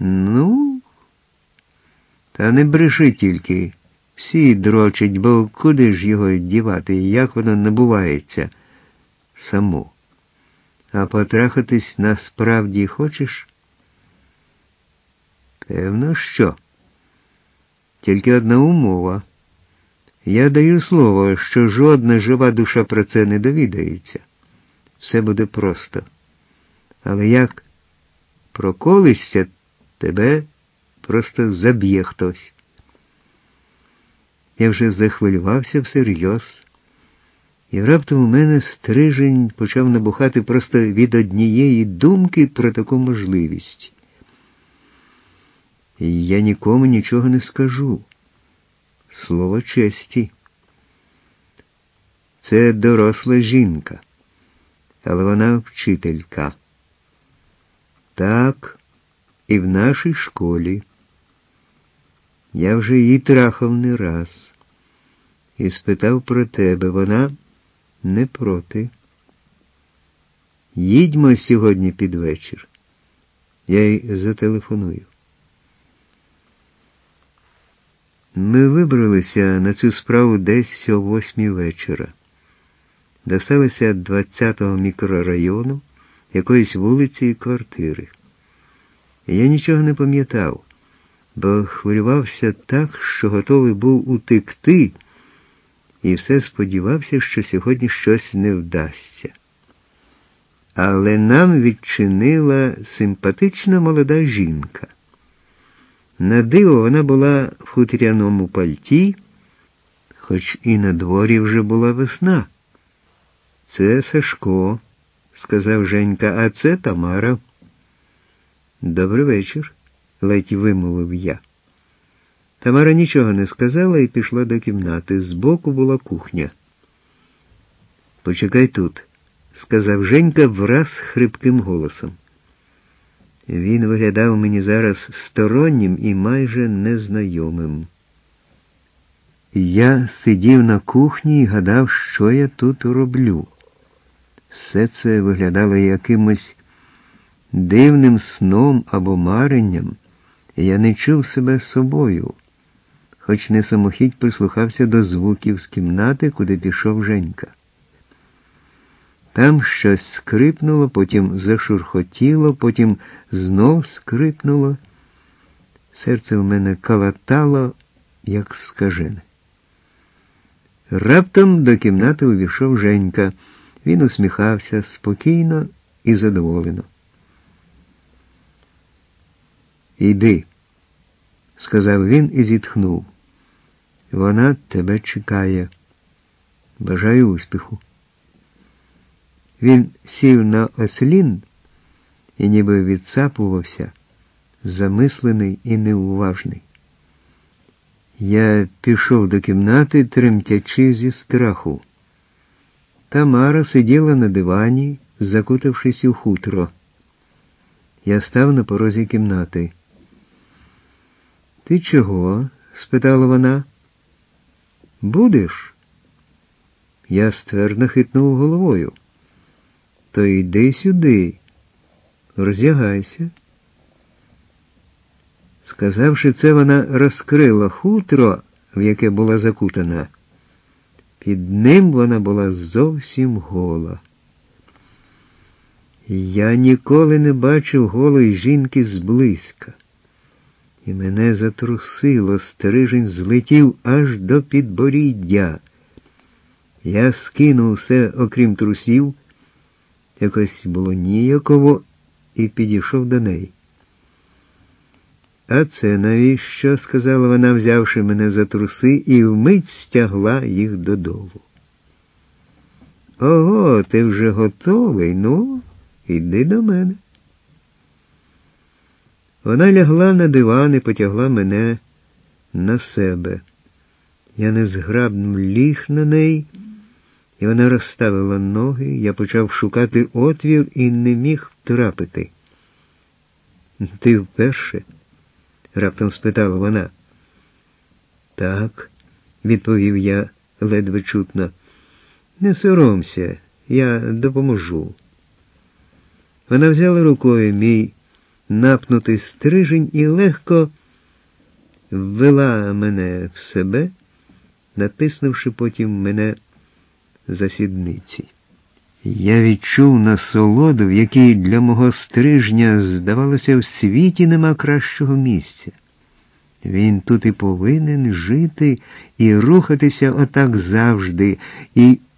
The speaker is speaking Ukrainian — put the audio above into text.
Ну, та не бреши тільки. Всі дрочать, бо куди ж його дівати, як воно набувається само. А потрахатись насправді хочеш? Певно, що. Тільки одна умова. Я даю слово, що жодна жива душа про це не довідається. Все буде просто. Але як проколишся, тебе просто заб'є хтось. Я вже захвилювався всерйоз. І раптом у мене стрижень почав набухати просто від однієї думки про таку можливість. І я нікому нічого не скажу. Слово честі. Це доросла жінка, але вона вчителька. Так, і в нашій школі. Я вже її трахав не раз. І спитав про тебе, вона не проти. Їдьмо сьогодні під вечір. Я їй зателефоную. Ми вибралися на цю справу десь о 8 вечора. Досталися 20-го мікрорайону, якоїсь вулиці і квартири. Я нічого не пам'ятав, бо хвилювався так, що готовий був утекти, і все сподівався, що сьогодні щось не вдасться. Але нам відчинила симпатична молода жінка. На диво вона була в хутряному пальті, хоч і на дворі вже була весна. «Це Сашко», – сказав Женька, – «а це Тамара». «Добрий вечір», – ледь вимовив я. Тамара нічого не сказала і пішла до кімнати. Збоку була кухня. «Почекай тут», – сказав Женька враз хрипким голосом. Він виглядав мені зараз стороннім і майже незнайомим. Я сидів на кухні і гадав, що я тут роблю. Все це виглядало якимось дивним сном або маренням, і я не чув себе собою, хоч не самохідь прислухався до звуків з кімнати, куди пішов Женька. Там щось скрипнуло, потім зашурхотіло, потім знов скрипнуло. Серце в мене калатало, як скажене. Раптом до кімнати увійшов Женька. Він усміхався спокійно і задоволено. «Іди», – сказав він і зітхнув. «Вона тебе чекає. Бажаю успіху». Він сів на ослін і ніби відсапувався, замислений і неуважний. Я пішов до кімнати, тремтячи зі страху. Тамара сиділа на дивані, закутавшись у хутро. Я став на порозі кімнати. «Ти чого?» – спитала вона. «Будеш?» Я ствердно хитнув головою. «То йди сюди, роздягайся». Сказавши це, вона розкрила хутро, в яке була закутана. Під ним вона була зовсім гола. Я ніколи не бачив голої жінки зблизька. І мене затрусило, стрижень злетів аж до підборіддя. Я скинув все, окрім трусів, якось було ніяково, і підійшов до неї. «А це навіщо?» – сказала вона, взявши мене за труси, і вмить стягла їх додолу. «Ого, ти вже готовий? Ну, іди до мене». Вона лягла на диван і потягла мене на себе. Я незграбно ліг на неї, і вона розставила ноги. Я почав шукати отвір і не міг втрапити. «Ти вперше?» – раптом спитала вона. «Так», – відповів я ледве чутно. «Не соромся, я допоможу». Вона взяла рукою мій напнутий стрижень і легко ввела мене в себе, натиснувши потім мене за сідниці. Я відчув насолоду, в якій для мого стрижня, здавалося, в світі нема кращого місця. Він тут і повинен жити, і рухатися отак завжди, і